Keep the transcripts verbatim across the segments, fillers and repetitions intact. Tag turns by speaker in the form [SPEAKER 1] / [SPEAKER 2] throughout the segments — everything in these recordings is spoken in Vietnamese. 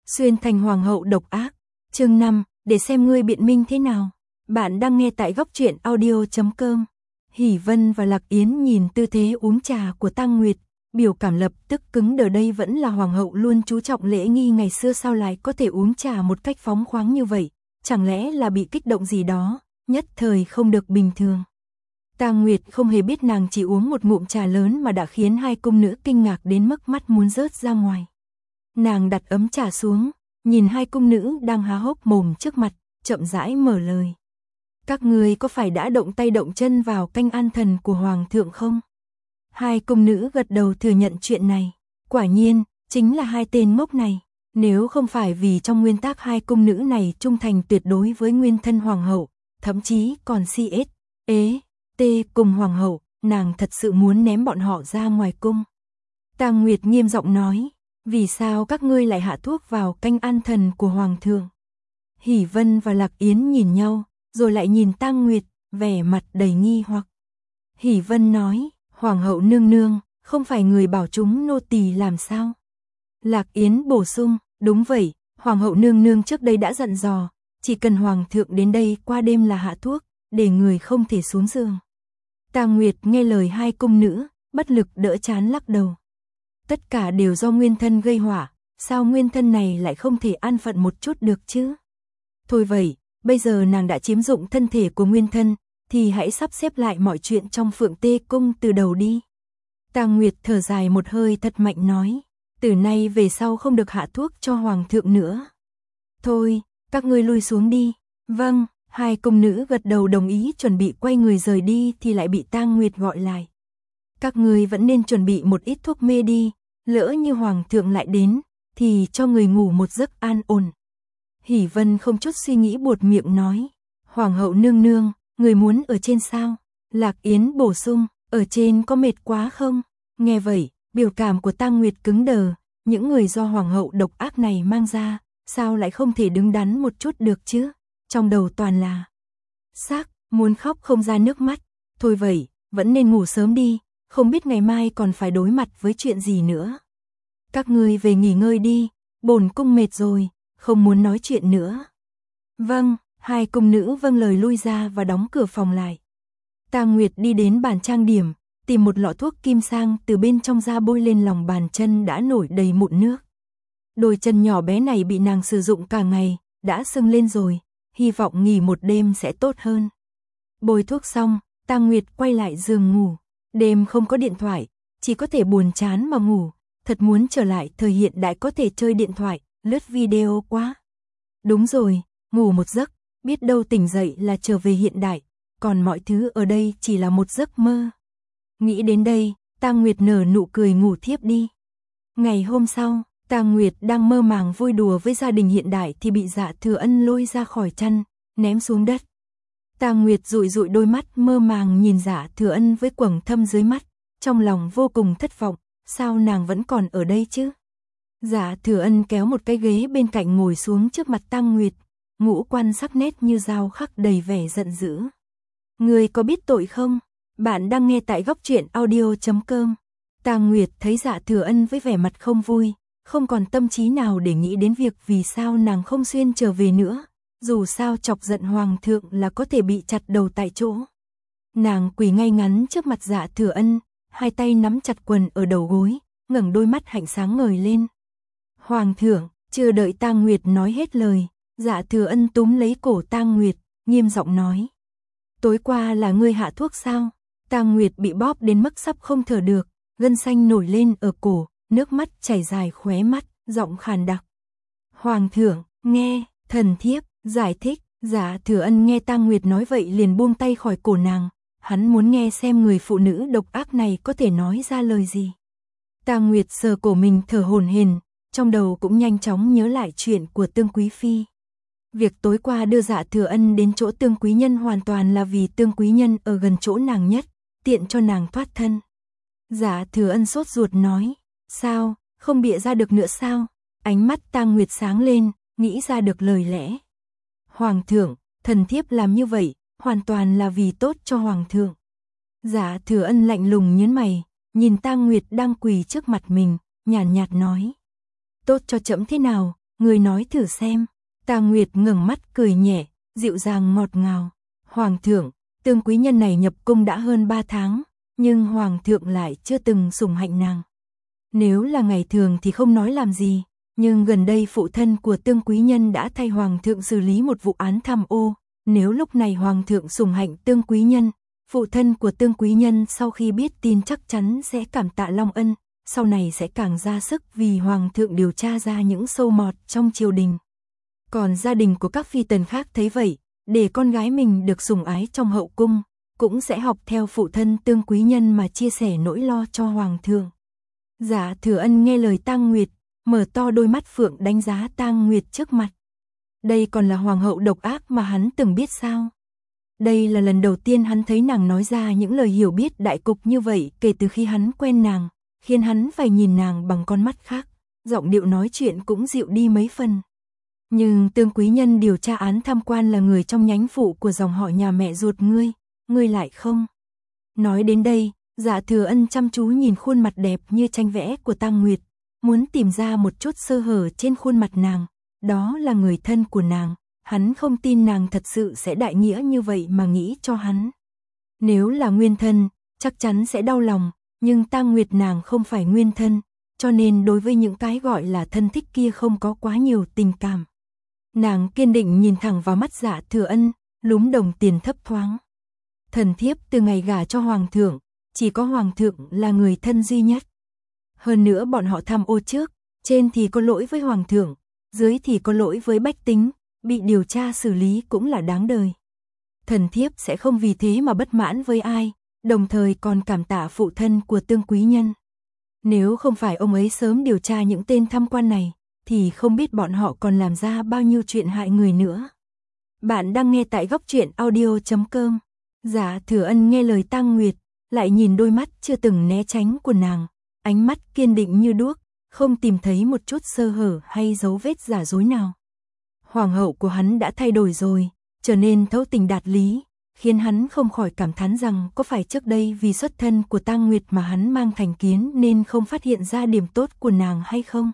[SPEAKER 1] Xuyên thành hoàng hậu độc ác. Chương năm, để xem ngươi biện minh thế nào. Bạn đang nghe tại góc truyện audio chấm com. Hỷ Vân và Lạc Yến nhìn tư thế uống trà của Tang Nguyệt, biểu cảm lập tức cứng đờ. Đây vẫn là hoàng hậu luôn chú trọng lễ nghi ngày xưa, sao lại có thể uống trà một cách phóng khoáng như vậy? Chẳng lẽ là bị kích động gì đó, nhất thời không được bình thường. Tang Nguyệt không hề biết nàng chỉ uống một ngụm trà lớn mà đã khiến hai cung nữ kinh ngạc đến mức mắt muốn rớt ra ngoài. Nàng đặt ấm trà xuống, nhìn hai cung nữ đang há hốc mồm trước mặt, chậm rãi mở lời. Các ngươi có phải đã động tay động chân vào canh an thần của hoàng thượng không? Hai cung nữ gật đầu thừa nhận chuyện này. Quả nhiên, chính là hai tên ngốc này. Nếu không phải vì trong nguyên tắc hai cung nữ này trung thành tuyệt đối với nguyên thân hoàng hậu, thậm chí còn si ết, ế, tê cùng hoàng hậu, nàng thật sự muốn ném bọn họ ra ngoài cung. Tang Nguyệt nghiêm giọng nói, vì sao các ngươi lại hạ thuốc vào canh an thần của hoàng thượng? Hỷ Vân và Lạc Yến nhìn nhau, rồi lại nhìn Tang Nguyệt, vẻ mặt đầy nghi hoặc. Hỷ Vân nói, hoàng hậu nương nương, không phải người bảo chúng nô tỳ làm sao? Lạc Yến bổ sung, đúng vậy, hoàng hậu nương nương trước đây đã dặn dò, chỉ cần hoàng thượng đến đây qua đêm là hạ thuốc, để người không thể xuống giường. Tang Nguyệt nghe lời hai cung nữ, bất lực đỡ chán lắc đầu. Tất cả đều do nguyên thân gây họa, sao nguyên thân này lại không thể an phận một chút được chứ? Thôi vậy, bây giờ nàng đã chiếm dụng thân thể của nguyên thân, thì hãy sắp xếp lại mọi chuyện trong Phượng Tê Cung từ đầu đi. Tang Nguyệt thở dài một hơi thật mạnh nói, từ nay về sau không được hạ thuốc cho hoàng thượng nữa. Thôi, các ngươi lui xuống đi. Vâng, hai cung nữ gật đầu đồng ý, chuẩn bị quay người rời đi thì lại bị Tang Nguyệt gọi lại. Các ngươi vẫn nên chuẩn bị một ít thuốc mê đi, lỡ như hoàng thượng lại đến, thì cho người ngủ một giấc an ổn. Hỷ Vân không chút suy nghĩ buột miệng nói, hoàng hậu nương nương, người muốn ở trên sao? Lạc Yến bổ sung, ở trên có mệt quá không? Nghe vậy, biểu cảm của Tang Nguyệt cứng đờ, những người do hoàng hậu độc ác này mang ra, sao lại không thể đứng đắn một chút được chứ? Trong đầu toàn là xác, muốn khóc không ra nước mắt. Thôi vậy, vẫn nên ngủ sớm đi, không biết ngày mai còn phải đối mặt với chuyện gì nữa. Các ngươi về nghỉ ngơi đi, bổn cung mệt rồi, không muốn nói chuyện nữa. Vâng, hai cung nữ vâng lời lui ra và đóng cửa phòng lại. Tang Nguyệt đi đến bàn trang điểm, tìm một lọ thuốc kim sang từ bên trong ra bôi lên lòng bàn chân đã nổi đầy mụn nước. Đôi chân nhỏ bé này bị nàng sử dụng cả ngày, đã sưng lên rồi, hy vọng nghỉ một đêm sẽ tốt hơn. Bôi thuốc xong, Tang Nguyệt quay lại giường ngủ. Đêm không có điện thoại, chỉ có thể buồn chán mà ngủ, thật muốn trở lại thời hiện đại có thể chơi điện thoại, lướt video quá. Đúng rồi, ngủ một giấc, biết đâu tỉnh dậy là trở về hiện đại, còn mọi thứ ở đây chỉ là một giấc mơ. Nghĩ đến đây, Tang Nguyệt nở nụ cười ngủ thiếp đi. Ngày hôm sau, Tang Nguyệt đang mơ màng vui đùa với gia đình hiện đại thì bị Dạ Thừa Ân lôi ra khỏi chăn, ném xuống đất. Tang Nguyệt dụi dụi đôi mắt mơ màng nhìn Dạ Thừa Ân với quầng thâm dưới mắt, trong lòng vô cùng thất vọng, sao nàng vẫn còn ở đây chứ? Dạ Thừa Ân kéo một cái ghế bên cạnh ngồi xuống trước mặt Tang Nguyệt, ngũ quan sắc nét như dao khắc đầy vẻ giận dữ. Ngươi có biết tội không? Bạn đang nghe tại góc truyện audio chấm com. Tang Nguyệt thấy Dạ Thừa Ân với vẻ mặt không vui, không còn tâm trí nào để nghĩ đến việc vì sao nàng không xuyên trở về nữa. Dù sao chọc giận hoàng thượng là có thể bị chặt đầu tại chỗ. Nàng quỳ ngay ngắn trước mặt Dạ Thừa Ân, hai tay nắm chặt quần ở đầu gối, ngẩng đôi mắt hạnh sáng ngời lên. Hoàng thượng, chưa đợi Tang Nguyệt nói hết lời, Dạ Thừa Ân túm lấy cổ Tang Nguyệt, nghiêm giọng nói. Tối qua là ngươi hạ thuốc sao? Tang Nguyệt bị bóp đến mức sắp không thở được, gân xanh nổi lên ở cổ, nước mắt chảy dài khóe mắt, giọng khàn đặc. Hoàng thượng, nghe, thần thiếp giải thích. Dạ Thừa Ân nghe Tang Nguyệt nói vậy liền buông tay khỏi cổ nàng, hắn muốn nghe xem người phụ nữ độc ác này có thể nói ra lời gì. Tang Nguyệt sờ cổ mình thở hổn hển, trong đầu cũng nhanh chóng nhớ lại chuyện của Tương Quý phi. Việc tối qua đưa Dạ Thừa Ân đến chỗ Tương Quý nhân hoàn toàn là vì Tương Quý nhân ở gần chỗ nàng nhất, tiện cho nàng thoát thân. Dạ Thừa Ân sốt ruột nói, sao, không bịa ra được nữa sao? Ánh mắt Tang Nguyệt sáng lên, nghĩ ra được lời lẽ. Hoàng thượng, thần thiếp làm như vậy, hoàn toàn là vì tốt cho hoàng thượng. Dạ Thừa Ân lạnh lùng nhướng mày, nhìn Tang Nguyệt đang quỳ trước mặt mình, nhàn nhạt, nhạt nói. Tốt cho trẫm thế nào, Ngươi nói thử xem. Tang Nguyệt ngẩng mắt cười nhẹ, dịu dàng ngọt ngào. Hoàng thượng, Tương quý nhân này nhập cung đã hơn ba tháng, nhưng Hoàng thượng lại chưa từng sủng hạnh nàng. Nếu là ngày thường thì không nói làm gì, nhưng gần đây phụ thân của Tương quý nhân đã thay Hoàng thượng xử lý một vụ án tham ô. Nếu lúc này Hoàng thượng sủng hạnh Tương quý nhân, phụ thân của Tương quý nhân sau khi biết tin chắc chắn sẽ cảm tạ long ân, sau này sẽ càng ra sức vì Hoàng thượng điều tra ra những sâu mọt trong triều đình. Còn gia đình của các phi tần khác thấy vậy, để con gái mình được sủng ái trong hậu cung, cũng sẽ học theo phụ thân Tương quý nhân mà chia sẻ nỗi lo cho Hoàng thượng. Dạ Thừa Ân nghe lời Tang Nguyệt, mở to đôi mắt phượng đánh giá Tang Nguyệt trước mặt. Đây còn là hoàng hậu độc ác mà hắn từng biết sao? Đây là lần đầu tiên hắn thấy nàng nói ra những lời hiểu biết đại cục như vậy kể từ khi hắn quen nàng, khiến hắn phải nhìn nàng bằng con mắt khác, giọng điệu nói chuyện cũng dịu đi mấy phần. Nhưng Tương quý nhân điều tra án tham quan là người trong nhánh phụ của dòng họ nhà mẹ ruột ngươi, ngươi lại không. Nói đến đây, Dạ Thừa Ân chăm chú nhìn khuôn mặt đẹp như tranh vẽ của Tang Nguyệt, muốn tìm ra một chút sơ hở trên khuôn mặt nàng, đó là người thân của nàng, hắn không tin nàng thật sự sẽ đại nghĩa như vậy mà nghĩ cho hắn. Nếu là nguyên thân, chắc chắn sẽ đau lòng, nhưng Tang Nguyệt nàng không phải nguyên thân, cho nên đối với những cái gọi là thân thích kia không có quá nhiều tình cảm. Nàng kiên định nhìn thẳng vào mắt Dạ Thừa Ân, lúm đồng tiền thấp thoáng. Thần thiếp từ ngày gả cho Hoàng thượng, chỉ có Hoàng thượng là người thân duy nhất. Hơn nữa bọn họ tham ô trước, trên thì có lỗi với Hoàng thượng, dưới thì có lỗi với bách tính, bị điều tra xử lý cũng là đáng đời. Thần thiếp sẽ không vì thế mà bất mãn với ai, đồng thời còn cảm tạ phụ thân của Tương quý nhân. Nếu không phải ông ấy sớm điều tra những tên tham quan này, thì không biết bọn họ còn làm ra bao nhiêu chuyện hại người nữa. Bạn đang nghe tại góc truyện audio chấm com. Dạ Thừa Ân nghe lời Tang Nguyệt, lại nhìn đôi mắt chưa từng né tránh của nàng, ánh mắt kiên định như đuốc, không tìm thấy một chút sơ hở hay dấu vết giả dối nào. Hoàng hậu của hắn đã thay đổi rồi, trở nên thấu tình đạt lý, khiến hắn không khỏi cảm thán rằng có phải trước đây vì xuất thân của Tang Nguyệt mà hắn mang thành kiến nên không phát hiện ra điểm tốt của nàng hay không.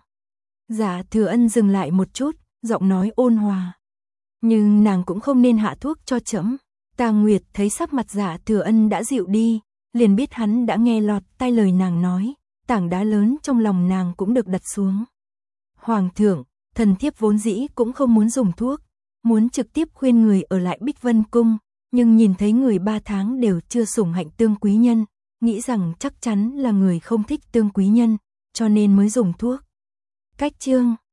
[SPEAKER 1] Dạ Thừa Ân dừng lại một chút, giọng nói ôn hòa. Nhưng nàng cũng không nên hạ thuốc cho trẫm. Tang Nguyệt thấy sắc mặt Dạ Thừa Ân đã dịu đi, liền biết hắn đã nghe lọt tai lời nàng nói, tảng đá lớn trong lòng nàng cũng được đặt xuống. Hoàng thượng, thần thiếp vốn dĩ cũng không muốn dùng thuốc, muốn trực tiếp khuyên người ở lại Bích Vân Cung, nhưng nhìn thấy người ba tháng đều chưa sủng hạnh Tương quý nhân, nghĩ rằng chắc chắn là người không thích Tương quý nhân, cho nên mới dùng thuốc. Cách chương